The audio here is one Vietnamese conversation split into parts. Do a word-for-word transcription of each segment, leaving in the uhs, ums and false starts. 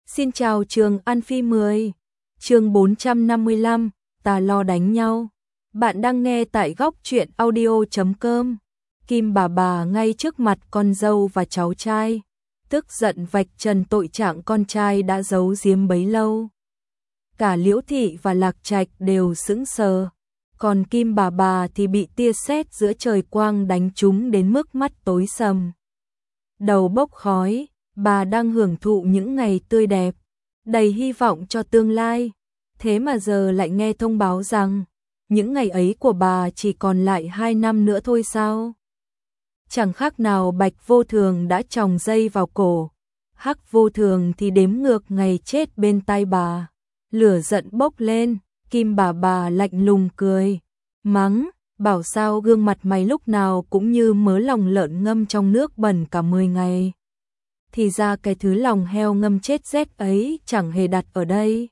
Xin chào trường An Phi mười. Chương bốn trăm năm mươi lăm, ta lo đánh nhau. Bạn đang nghe tại góc truyện audio chấm com. Kim bà bà ngay trước mặt con dâu và cháu trai, tức giận vạch trần tội trạng con trai đã giấu giếm bấy lâu. Cả Liễu Thị và Lạc Trạch đều sững sờ, còn Kim bà bà thì bị tia sét giữa trời quang đánh trúng đến mức mắt tối sầm. Đầu bốc khói, bà đang hưởng thụ những ngày tươi đẹp, đầy hy vọng cho tương lai, thế mà giờ lại nghe thông báo rằng những ngày ấy của bà chỉ còn lại hai năm nữa thôi sao? Chẳng khác nào Bạch Vô Thường đã tròng dây vào cổ, Hắc Vô Thường thì đếm ngược ngày chết bên tai bà. Lửa giận bốc lên, Kim bà bà lạnh lùng cười, mắng, bảo sao gương mặt mày lúc nào cũng như mớ lòng lợn ngâm trong nước bẩn cả mười ngày. Thì ra cái thứ lòng heo ngâm chết rét ấy chẳng hề đặt ở đây.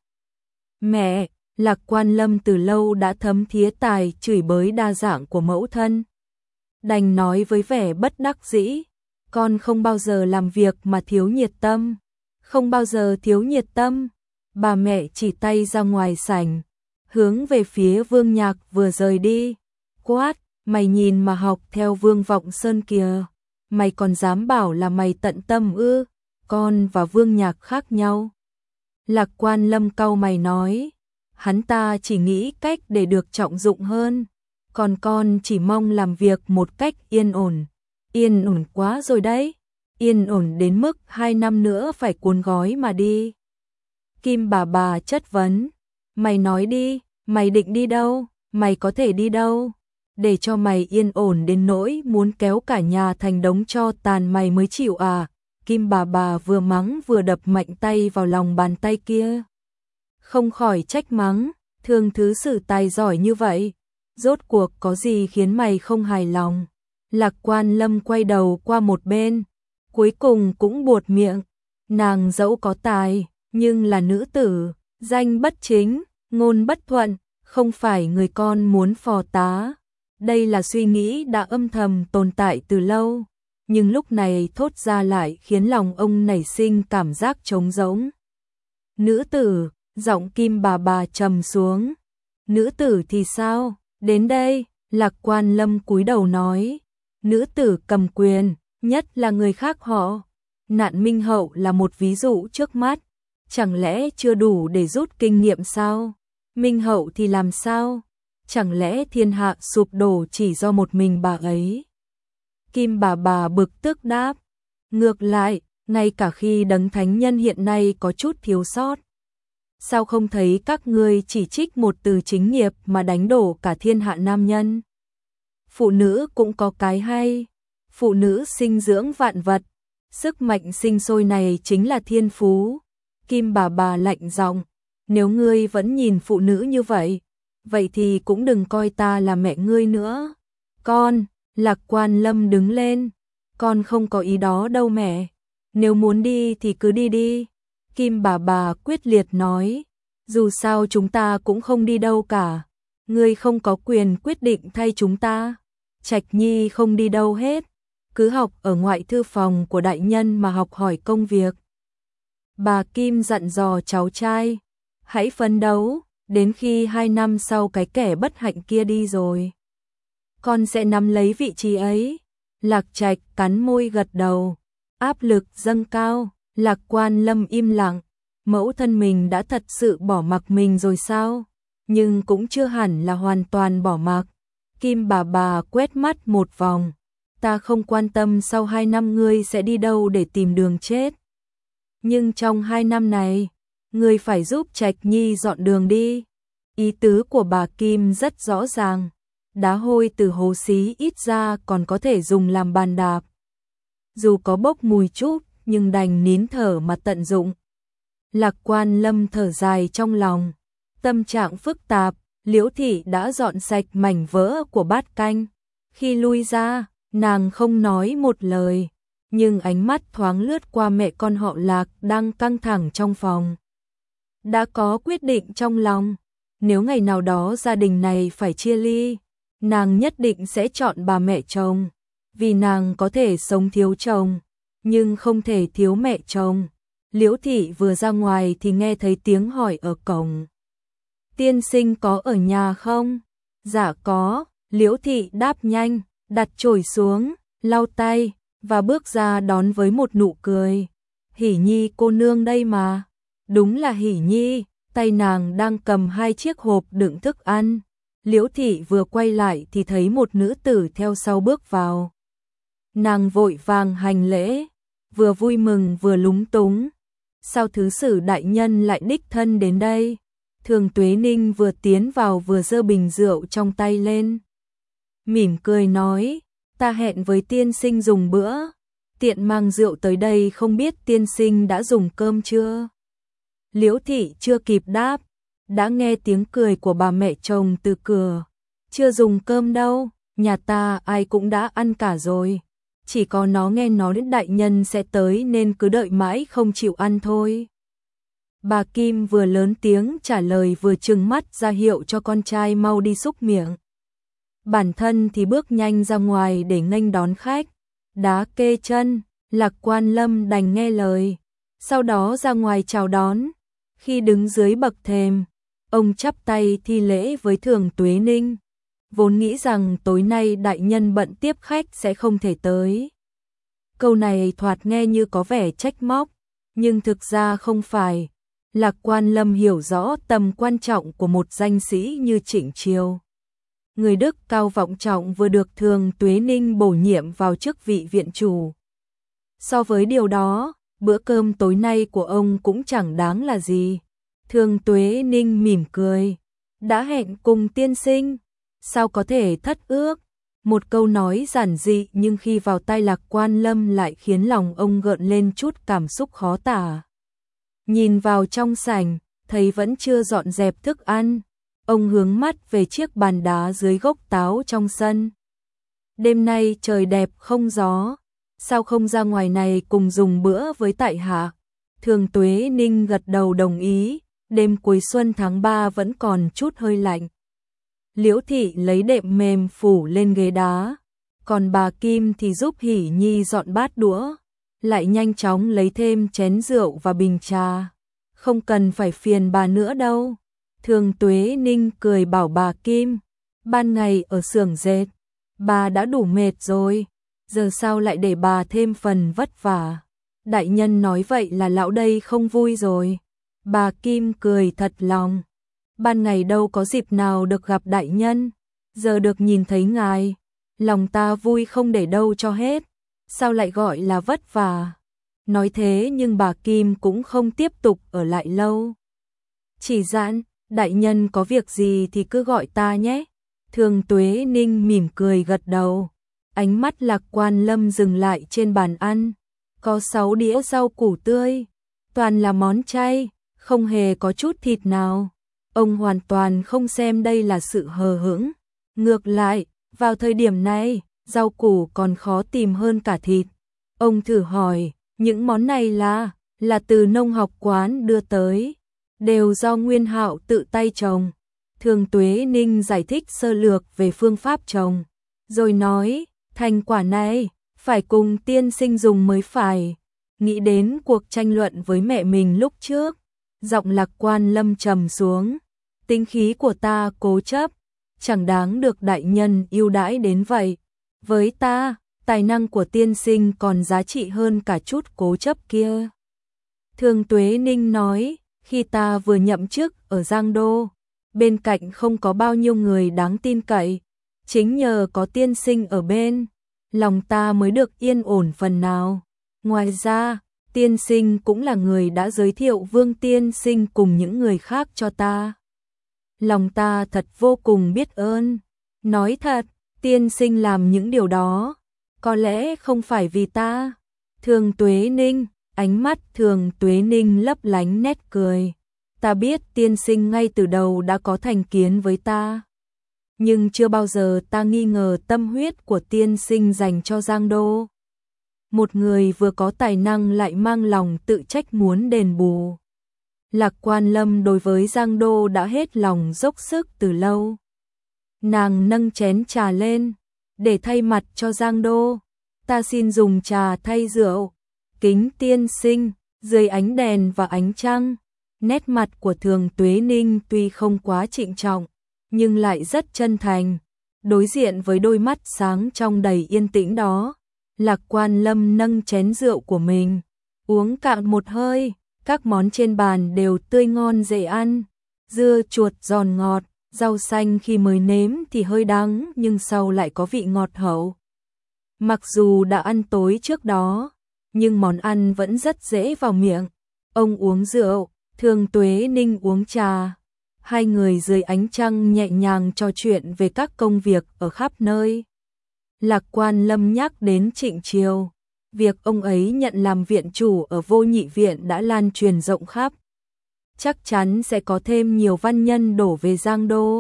Mẹ, Lạc Quan Lâm từ lâu đã thấm thía tài chửi bới đa dạng của mẫu thân. Đành nói với vẻ bất đắc dĩ, con không bao giờ làm việc mà thiếu nhiệt tâm, không bao giờ thiếu nhiệt tâm. Bà mẹ chỉ tay ra ngoài sảnh, hướng về phía Vương Nhạc vừa rời đi, quát, mày nhìn mà học theo Vương Vọng Sơn kìa, mày còn dám bảo là mày tận tâm ư? Con và Vương Nhạc khác nhau. Lạc Quan Lâm cau mày nói, hắn ta chỉ nghĩ cách để được trọng dụng hơn, còn con chỉ mong làm việc một cách yên ổn. Yên ổn quá rồi đấy, yên ổn đến mức hai năm nữa phải cuốn gói mà đi. Kim bà bà chất vấn, mày nói đi, mày định đi đâu, mày có thể đi đâu, để cho mày yên ổn đến nỗi muốn kéo cả nhà thành đống tro tàn mày mới chịu à? Kim bà bà vừa mắng vừa đập mạnh tay vào lòng bàn tay kia. Không khỏi trách mắng, thường thứ sử tài giỏi như vậy, rốt cuộc có gì khiến mày không hài lòng? Lạc Quan Lâm quay đầu qua một bên, cuối cùng cũng buột miệng, nàng dẫu có tài, nhưng là nữ tử, danh bất chính, ngôn bất thuận, không phải người con muốn phò tá. Đây là suy nghĩ đã âm thầm tồn tại từ lâu, nhưng lúc này thốt ra lại khiến lòng ông nảy sinh cảm giác trống rỗng. Nữ tử, giọng Kim bà bà trầm xuống. Nữ tử thì sao? Đến đây, Lạc Quan Lâm cúi đầu nói, nữ tử cầm quyền, nhất là người khác họ. Nạn Minh Hậu là một ví dụ trước mắt, chẳng lẽ chưa đủ để rút kinh nghiệm sao? Minh Hậu thì làm sao? Chẳng lẽ thiên hạ sụp đổ chỉ do một mình bà ấy? Kim bà bà bực tức đáp, ngược lại, ngay cả khi đấng thánh nhân hiện nay có chút thiếu sót, sao không thấy các ngươi chỉ trích một từ chính nghiệp mà đánh đổ cả thiên hạ nam nhân? Phụ nữ cũng có cái hay, phụ nữ sinh dưỡng vạn vật, sức mạnh sinh sôi này chính là thiên phú. Kim bà bà lạnh giọng, nếu ngươi vẫn nhìn phụ nữ như vậy, vậy thì cũng đừng coi ta là mẹ ngươi nữa. Con, Lạc Quan Lâm đứng lên, con không có ý đó đâu mẹ, nếu muốn đi thì cứ đi đi. Kim bà bà quyết liệt nói, dù sao chúng ta cũng không đi đâu cả, ngươi không có quyền quyết định thay chúng ta. Trạch Nhi không đi đâu hết, cứ học ở ngoại thư phòng của đại nhân mà học hỏi công việc. Bà Kim dặn dò cháu trai, hãy phấn đấu, đến khi hai năm sau cái kẻ bất hạnh kia đi rồi, con sẽ nắm lấy vị trí ấy. Lạc Trạch cắn môi gật đầu, áp lực dâng cao. Lạc Quan Lâm im lặng, mẫu thân mình đã thật sự bỏ mặc mình rồi sao? Nhưng cũng chưa hẳn là hoàn toàn bỏ mặc. Kim bà bà quét mắt một vòng, ta không quan tâm sau hai năm ngươi sẽ đi đâu để tìm đường chết. Nhưng trong hai năm này, ngươi phải giúp Trạch Nhi dọn đường đi. Ý tứ của bà Kim rất rõ ràng, đá hôi từ hố xí ít ra còn có thể dùng làm bàn đạp. Dù có bốc mùi chút, nhưng đành nín thở mà tận dụng. Lạc Quan Lâm thở dài trong lòng, tâm trạng phức tạp. Liễu Thị đã dọn sạch mảnh vỡ của bát canh, khi lui ra, nàng không nói một lời, nhưng ánh mắt thoáng lướt qua mẹ con họ Lạc đang căng thẳng trong phòng. Đã có quyết định trong lòng, nếu ngày nào đó gia đình này phải chia ly, nàng nhất định sẽ chọn bà mẹ chồng, vì nàng có thể sống thiếu chồng, nhưng không thể thiếu mẹ chồng. Liễu thị vừa ra ngoài thì nghe thấy tiếng hỏi ở cổng. Tiên sinh có ở nhà không? Dạ có, Liễu thị đáp nhanh, đặt chổi xuống, lau tay, và bước ra đón với một nụ cười. Hỉ Nhi cô nương đây mà. Đúng là Hỉ Nhi, tay nàng đang cầm hai chiếc hộp đựng thức ăn. Liễu thị vừa quay lại thì thấy một nữ tử theo sau bước vào. Nàng vội vàng hành lễ, vừa vui mừng vừa lúng túng. Sao thứ sử đại nhân lại đích thân đến đây? Thường Tuế Ninh vừa tiến vào vừa giơ bình rượu trong tay lên. Mỉm cười nói, ta hẹn với tiên sinh dùng bữa, tiện mang rượu tới đây, không biết tiên sinh đã dùng cơm chưa? Liễu thị chưa kịp đáp, đã nghe tiếng cười của bà mẹ chồng từ cửa. Chưa dùng cơm đâu, nhà ta ai cũng đã ăn cả rồi. Chỉ có nó nghe nói đến đại nhân sẽ tới nên cứ đợi mãi không chịu ăn thôi. Bà Kim vừa lớn tiếng trả lời vừa trừng mắt ra hiệu cho con trai mau đi xúc miệng. Bản thân thì bước nhanh ra ngoài để nghênh đón khách. Đá kê chân, Lạc Quan Lâm đành nghe lời. Sau đó ra ngoài chào đón. Khi đứng dưới bậc thềm, ông chắp tay thi lễ với Thường Tuế Ninh. Vốn nghĩ rằng tối nay đại nhân bận tiếp khách sẽ không thể tới. Câu này thoạt nghe như có vẻ trách móc, nhưng thực ra không phải. Lạc Quan Lâm hiểu rõ tầm quan trọng của một danh sĩ như Trịnh Chiêu. Người đức cao vọng trọng vừa được Thường Tuế Ninh bổ nhiệm vào chức vị viện chủ. So với điều đó, bữa cơm tối nay của ông cũng chẳng đáng là gì. Thường Tuế Ninh mỉm cười. Đã hẹn cùng tiên sinh, sao có thể thất ước? Một câu nói giản dị nhưng khi vào tai Lạc Quan Lâm lại khiến lòng ông gợn lên chút cảm xúc khó tả. Nhìn vào trong sảnh, thấy vẫn chưa dọn dẹp thức ăn. Ông hướng mắt về chiếc bàn đá dưới gốc táo trong sân. Đêm nay trời đẹp không gió, sao không ra ngoài này cùng dùng bữa với tại hạ? Thường Tuế Ninh gật đầu đồng ý, đêm cuối xuân tháng ba vẫn còn chút hơi lạnh. Liễu thị lấy đệm mềm phủ lên ghế đá, còn bà Kim thì giúp Hỉ Nhi dọn bát đũa, lại nhanh chóng lấy thêm chén rượu và bình trà. Không cần phải phiền bà nữa đâu. Thường Tuế Ninh cười bảo bà Kim, ban ngày ở xưởng dệt, bà đã đủ mệt rồi, giờ sao lại để bà thêm phần vất vả. Đại nhân nói vậy là lão đây không vui rồi. Bà Kim cười thật lòng, ban ngày đâu có dịp nào được gặp đại nhân, giờ được nhìn thấy ngài, lòng ta vui không để đâu cho hết, sao lại gọi là vất vả. Nói thế nhưng bà Kim cũng không tiếp tục ở lại lâu. Chỉ dặn, đại nhân có việc gì thì cứ gọi ta nhé. Thường Tuế Ninh mỉm cười gật đầu. Ánh mắt Lạc Quan Lâm dừng lại trên bàn ăn. Có sáu đĩa rau củ tươi, toàn là món chay, không hề có chút thịt nào. Ông hoàn toàn không xem đây là sự hờ hững. Ngược lại, vào thời điểm này, rau củ còn khó tìm hơn cả thịt. Ông thử hỏi, những món này là, là từ nông học quán đưa tới, đều do Nguyên Hạo tự tay trồng. Thường Tuế Ninh giải thích sơ lược về phương pháp trồng, rồi nói, thành quả này, phải cùng tiên sinh dùng mới phải. Nghĩ đến cuộc tranh luận với mẹ mình lúc trước, giọng Lạc Quan Lâm trầm xuống. Tính khí của ta cố chấp, chẳng đáng được đại nhân yêu đãi đến vậy. Với ta, tài năng của tiên sinh còn giá trị hơn cả chút cố chấp kia. Thường Tuế Ninh nói, khi ta vừa nhậm chức ở Giang Đô, bên cạnh không có bao nhiêu người đáng tin cậy, chính nhờ có tiên sinh ở bên, lòng ta mới được yên ổn phần nào. Ngoài ra, tiên sinh cũng là người đã giới thiệu Vương tiên sinh cùng những người khác cho ta. Lòng ta thật vô cùng biết ơn. Nói thật, tiên sinh làm những điều đó, có lẽ không phải vì ta. Thường Tuế Ninh, ánh mắt Thường Tuế Ninh lấp lánh nét cười. Ta biết tiên sinh ngay từ đầu đã có thành kiến với ta, nhưng chưa bao giờ ta nghi ngờ tâm huyết của tiên sinh dành cho Giang Đô. Một người vừa có tài năng lại mang lòng tự trách muốn đền bù. Lạc Quan Lâm đối với Giang Đô đã hết lòng dốc sức từ lâu. Nàng nâng chén trà lên, để thay mặt cho Giang Đô, ta xin dùng trà thay rượu, kính tiên sinh. Dưới ánh đèn và ánh trăng, nét mặt của Thường Tuế Ninh tuy không quá trịnh trọng, nhưng lại rất chân thành. Đối diện với đôi mắt sáng trong đầy yên tĩnh đó, Lạc Quan Lâm nâng chén rượu của mình, uống cạn một hơi. Các món trên bàn đều tươi ngon dễ ăn, dưa chuột giòn ngọt, rau xanh khi mới nếm thì hơi đắng nhưng sau lại có vị ngọt hậu. Mặc dù đã ăn tối trước đó, nhưng món ăn vẫn rất dễ vào miệng. Ông uống rượu, Thường Tuế Ninh uống trà. Hai người dưới ánh trăng nhẹ nhàng trò chuyện về các công việc ở khắp nơi. Lạc Quan Lâm nhắc đến Trịnh Triều. Việc ông ấy nhận làm viện chủ ở Vô Nhị Viện đã lan truyền rộng khắp. Chắc chắn sẽ có thêm nhiều văn nhân đổ về Giang Đô.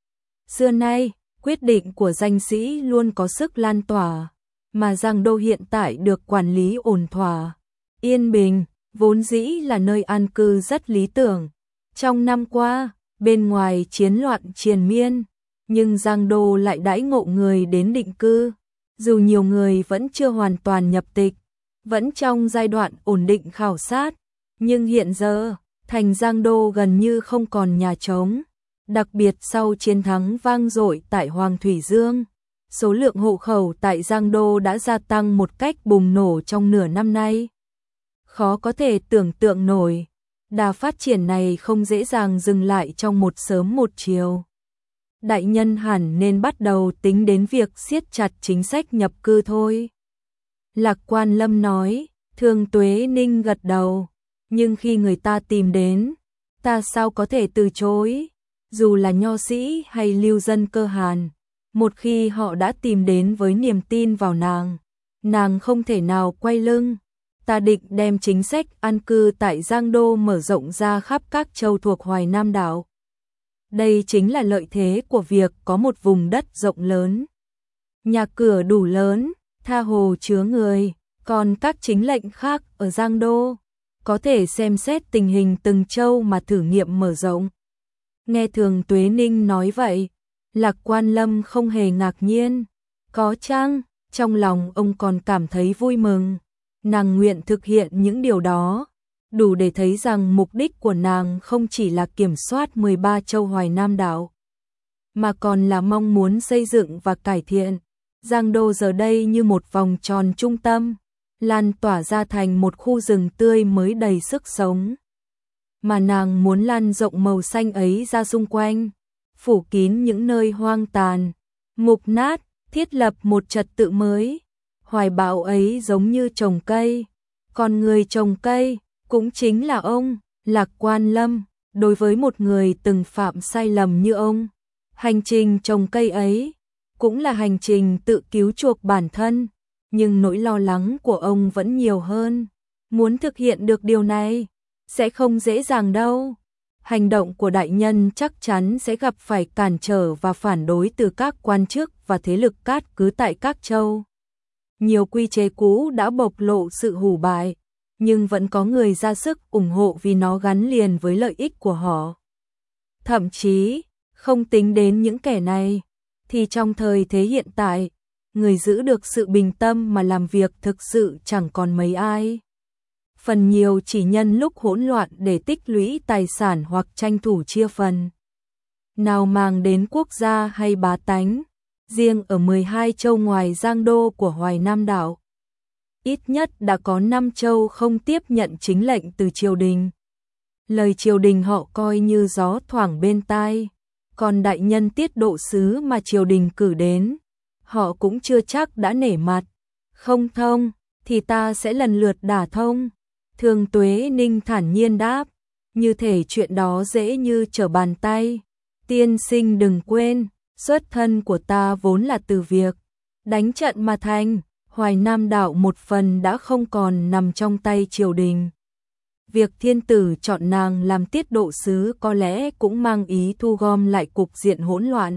Xưa nay, quyết định của danh sĩ luôn có sức lan tỏa, mà Giang Đô hiện tại được quản lý ổn thỏa, yên bình, vốn dĩ là nơi an cư rất lý tưởng. Trong năm qua, bên ngoài chiến loạn triền miên, nhưng Giang Đô lại đãi ngộ người đến định cư. Dù nhiều người vẫn chưa hoàn toàn nhập tịch, vẫn trong giai đoạn ổn định khảo sát, nhưng hiện giờ, thành Giang Đô gần như không còn nhà trống. Đặc biệt sau chiến thắng vang dội tại Hoàng Thủy Dương, số lượng hộ khẩu tại Giang Đô đã gia tăng một cách bùng nổ trong nửa năm nay. Khó có thể tưởng tượng nổi, đà phát triển này không dễ dàng dừng lại trong một sớm một chiều. Đại nhân hẳn nên bắt đầu tính đến việc siết chặt chính sách nhập cư thôi. Lạc Quan Lâm nói. Thường Tuế Ninh gật đầu. Nhưng khi người ta tìm đến, ta sao có thể từ chối? Dù là nho sĩ hay lưu dân cơ Hàn, một khi họ đã tìm đến với niềm tin vào nàng, nàng không thể nào quay lưng. Ta định đem chính sách an cư tại Giang Đô mở rộng ra khắp các châu thuộc Hoài Nam đảo. Đây chính là lợi thế của việc có một vùng đất rộng lớn. Nhà cửa đủ lớn, tha hồ chứa người, còn các chính lệnh khác ở Giang Đô có thể xem xét tình hình từng châu mà thử nghiệm mở rộng. Nghe Thường Tuế Ninh nói vậy, Lạc Quan Lâm không hề ngạc nhiên. Có chăng, trong lòng ông còn cảm thấy vui mừng. Nàng nguyện thực hiện những điều đó, đủ để thấy rằng mục đích của nàng không chỉ là kiểm soát mười ba châu Hoài Nam đảo, mà còn là mong muốn xây dựng và cải thiện Giang Đô giờ đây như một vòng tròn trung tâm, lan tỏa ra thành một khu rừng tươi mới đầy sức sống. Mà nàng muốn lan rộng màu xanh ấy ra xung quanh, phủ kín những nơi hoang tàn, mục nát, thiết lập một trật tự mới. Hoài bão ấy giống như trồng cây, còn người trồng cây cũng chính là ông, Lạc Quan Lâm. Đối với một người từng phạm sai lầm như ông, hành trình trồng cây ấy cũng là hành trình tự cứu chuộc bản thân, nhưng nỗi lo lắng của ông vẫn nhiều hơn. Muốn thực hiện được điều này sẽ không dễ dàng đâu. Hành động của đại nhân chắc chắn sẽ gặp phải cản trở và phản đối từ các quan chức và thế lực cát cứ tại các châu. Nhiều quy chế cũ đã bộc lộ sự hủ bại, nhưng vẫn có người ra sức ủng hộ vì nó gắn liền với lợi ích của họ. Thậm chí, không tính đến những kẻ này, thì trong thời thế hiện tại, người giữ được sự bình tâm mà làm việc thực sự chẳng còn mấy ai. Phần nhiều chỉ nhân lúc hỗn loạn để tích lũy tài sản hoặc tranh thủ chia phần. Nào mang đến quốc gia hay bá tánh, riêng ở mười hai châu ngoài Giang Đô của Hoài Nam đảo, ít nhất đã có năm châu không tiếp nhận chính lệnh từ triều đình. Lời triều đình họ coi như gió thoảng bên tai, còn đại nhân tiết độ sứ mà triều đình cử đến, họ cũng chưa chắc đã nể mặt. Không thông, thì ta sẽ lần lượt đả thông. Thường Tuế Ninh thản nhiên đáp, như thể chuyện đó dễ như trở bàn tay. Tiên sinh đừng quên, xuất thân của ta vốn là từ việc đánh trận mà thành. Hoài Nam đảo một phần đã không còn nằm trong tay triều đình. Việc thiên tử chọn nàng làm tiết độ sứ có lẽ cũng mang ý thu gom lại cục diện hỗn loạn.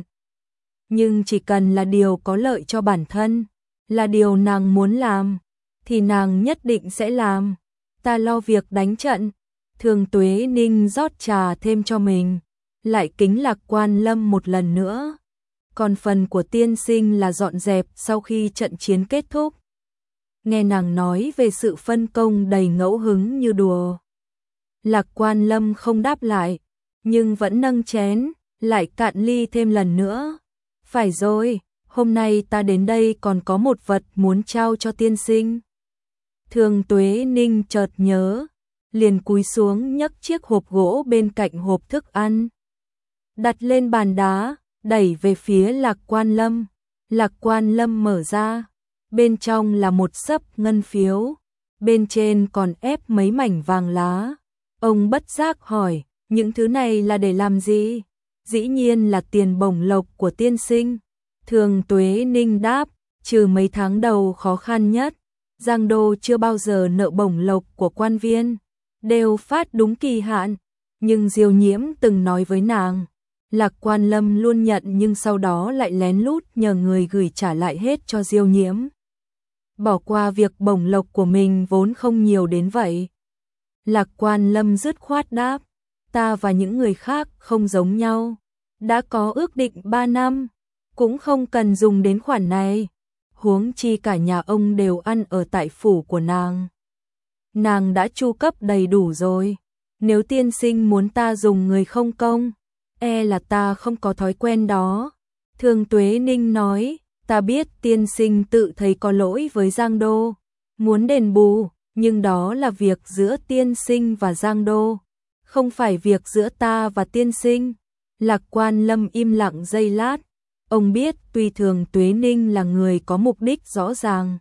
Nhưng chỉ cần là điều có lợi cho bản thân, là điều nàng muốn làm, thì nàng nhất định sẽ làm. Ta lo việc đánh trận. Thường Tuế Ninh rót trà thêm cho mình, lại kính Lạc Quan Lâm một lần nữa. Còn phần của tiên sinh là dọn dẹp sau khi trận chiến kết thúc. nghe nàng nói về sự phân công đầy ngẫu hứng như đùa. Lạc Quan Lâm không đáp lại, nhưng vẫn nâng chén, lại cạn ly thêm lần nữa. Phải rồi, hôm nay ta đến đây còn có một vật muốn trao cho tiên sinh. Thường Tuế Ninh chợt nhớ, liền cúi xuống nhấc chiếc hộp gỗ bên cạnh hộp thức ăn, đặt lên bàn đá, đẩy về phía Lạc Quan Lâm. Lạc Quan Lâm mở ra, bên trong là một xấp ngân phiếu, bên trên còn ép mấy mảnh vàng lá. Ông bất giác hỏi, những thứ này là để làm gì? Dĩ nhiên là tiền bổng lộc của tiên sinh. Thường Tuế Ninh đáp, trừ mấy tháng đầu khó khăn nhất, Giang Đô chưa bao giờ nợ bổng lộc của quan viên, đều phát đúng kỳ hạn. Nhưng Diêu Nhiễm từng nói với nàng, Lạc Quan Lâm luôn nhận nhưng sau đó lại lén lút nhờ người gửi trả lại hết cho Diêu Nhiễm. Bỏ qua việc bổng lộc của mình vốn không nhiều đến vậy. Lạc Quan Lâm dứt khoát đáp, ta và những người khác không giống nhau, đã có ước định ba năm, cũng không cần dùng đến khoản này. Huống chi cả nhà ông đều ăn ở tại phủ của nàng. Nàng đã chu cấp đầy đủ rồi. Nếu tiên sinh muốn ta dùng người không công, e là ta không có thói quen đó. Thường Tuế Ninh nói, ta biết tiên sinh tự thấy có lỗi với Giang Đô, muốn đền bù, nhưng đó là việc giữa tiên sinh và Giang Đô, không phải việc giữa ta và tiên sinh. Lạc Quan Lâm im lặng giây lát, ông biết tuy Thường Tuế Ninh là người có mục đích rõ ràng,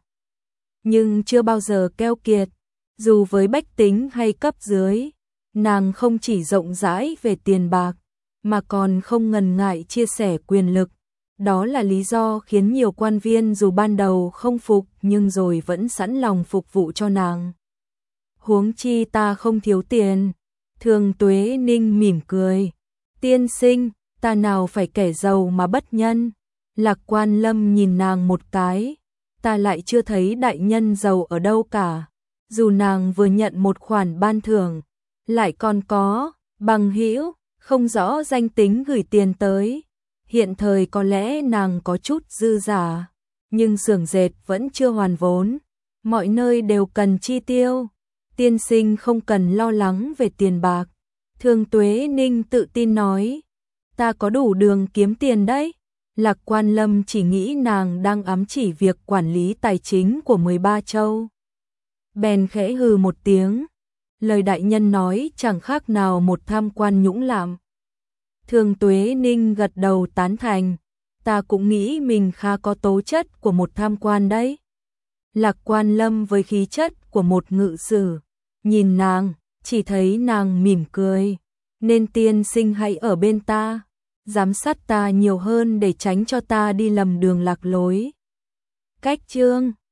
nhưng chưa bao giờ keo kiệt, dù với bách tính hay cấp dưới, nàng không chỉ rộng rãi về tiền bạc, mà còn không ngần ngại chia sẻ quyền lực. Đó là lý do khiến nhiều quan viên dù ban đầu không phục nhưng rồi vẫn sẵn lòng phục vụ cho nàng. Huống chi ta không thiếu tiền. Thường Tuế Ninh mỉm cười, tiên sinh, ta nào phải kẻ giàu mà bất nhân. Lạc Quan Lâm nhìn nàng một cái, ta lại chưa thấy đại nhân giàu ở đâu cả. Dù nàng vừa nhận một khoản ban thưởng, lại còn có bằng hữu không rõ danh tính gửi tiền tới. Hiện thời có lẽ nàng có chút dư giả, nhưng xưởng dệt vẫn chưa hoàn vốn, mọi nơi đều cần chi tiêu. Tiên sinh không cần lo lắng về tiền bạc. Thường Tuế Ninh tự tin nói, ta có đủ đường kiếm tiền đấy. Lạc Quan Lâm chỉ nghĩ nàng đang ám chỉ việc quản lý tài chính của mười ba châu. Bèn khẽ hừ một tiếng, lời đại nhân nói chẳng khác nào một tham quan nhũng lạm. Thường Tuế Ninh gật đầu tán thành, ta cũng nghĩ mình khá có tố chất của một tham quan đấy. Lạc Quan Lâm với khí chất của một ngự sử, nhìn nàng, chỉ thấy nàng mỉm cười, nên tiên sinh hãy ở bên ta, giám sát ta nhiều hơn để tránh cho ta đi lầm đường lạc lối. Cách chương